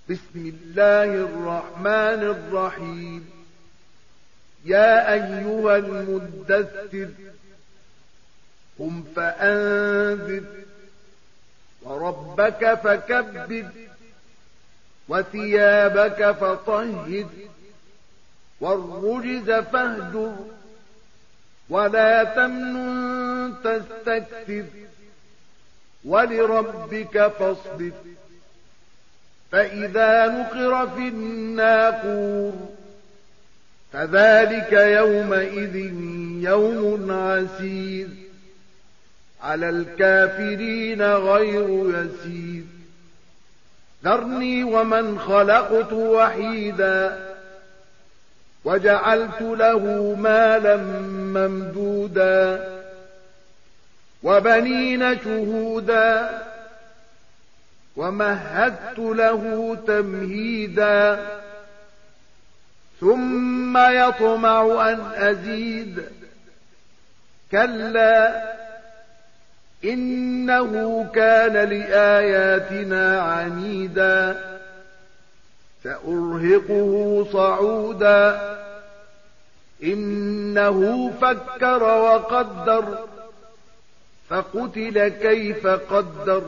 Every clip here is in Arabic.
بسم الله الرحمن الرحيم. يا أيها المدثر قم فأنذر وربك فكبر وثيابك فطهر والرجز فاهجر ولا تمنن تستكثر ولربك فاصبر فإذا نقر في الناقور فذلك يومئذ يوم عسير على الكافرين غير يسير. ذرني ومن خلقت وحيدا وجعلت له مالا ممدودا وبنين شهودا ومهدت له تمهيدا ثم يطمع أن أزيد كلا إنه كان لآياتنا عنيدا سأرهقه صعودا إنه فكر وقدر فقتل كيف قدر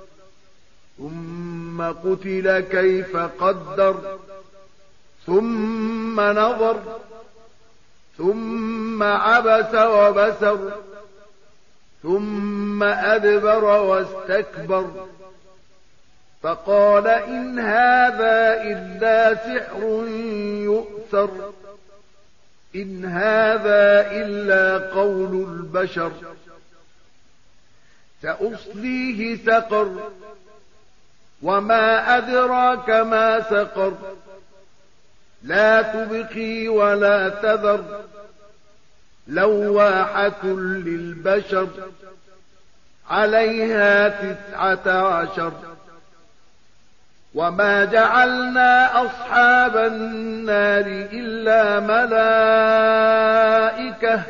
ثم قتل كيف قدر ثم نظر ثم عبس وبسر ثم أدبر واستكبر فقال إن هذا إلا سحر يؤثر إن هذا إلا قول البشر سأصليه سقر وما أدراك ما سقر لا تبقي ولا تذر لواحة للبشر عليها 19 وما جعلنا أصحاب النار إلا ملائكة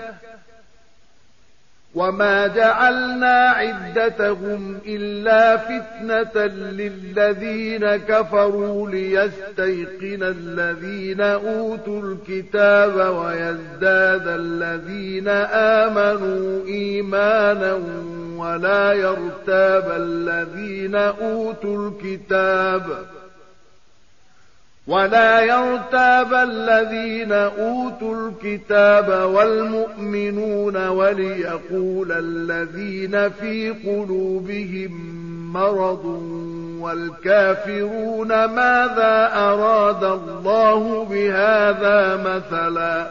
وما جعلنا عدتهم إلا فتنة للذين كفروا ليستيقن الذين أوتوا الكتاب ويزداد الذين آمنوا إيمانا ولا يرتاب الذين أوتوا الكتاب والمؤمنون وليقول الذين في قلوبهم مرض والكافرون ماذا أراد الله بهذا مثلا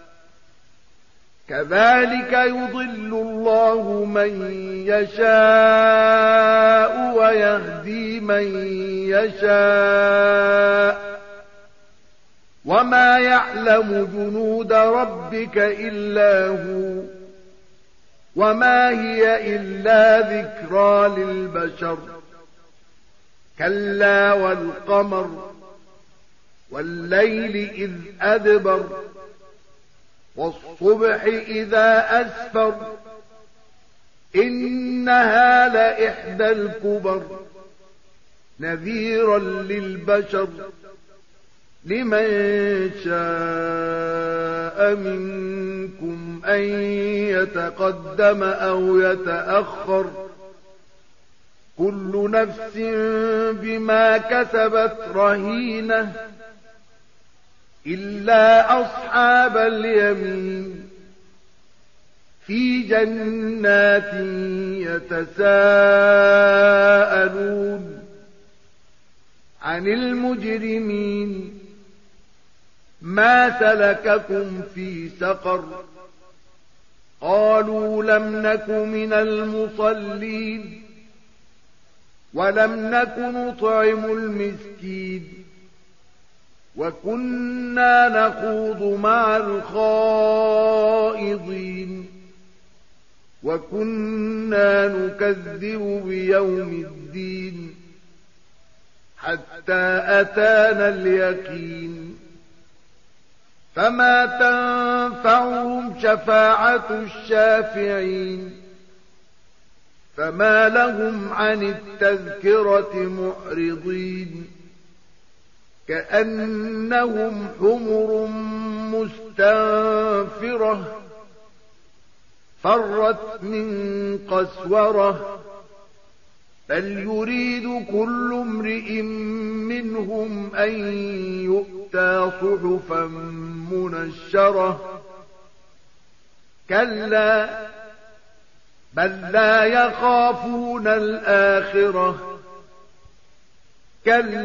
كذلك يضل الله من يشاء ويهدي من يشاء وما يعلم جنود ربك إلا هو وما هي إلا ذكرى للبشر كلا والقمر والليل إذ أدبر والصبح إذا أسفر إنها لإحدى الكبر نذيرا للبشر لمن شاء منكم أن يتقدم أو يتأخر كل نفس بما كسبت رهينة إلا أصحاب اليمين في جنات يتساءلون عن المجرمين ما سلككم في سقر قالوا لم نك من المصلين ولم نك نطعم المسكين وكنا نخوض مع الخائضين وكنا نكذب بيوم الدين حتى أتانا اليقين فما تنفعهم شفاعة الشافعين فما لهم عن التذكرة معرضين كأنهم حمر مستنفرة فرت من قسورة بل يريد كل امرئ منهم أن يؤتى صحفا منشرة كلا بل لا يخافون الآخرة كلا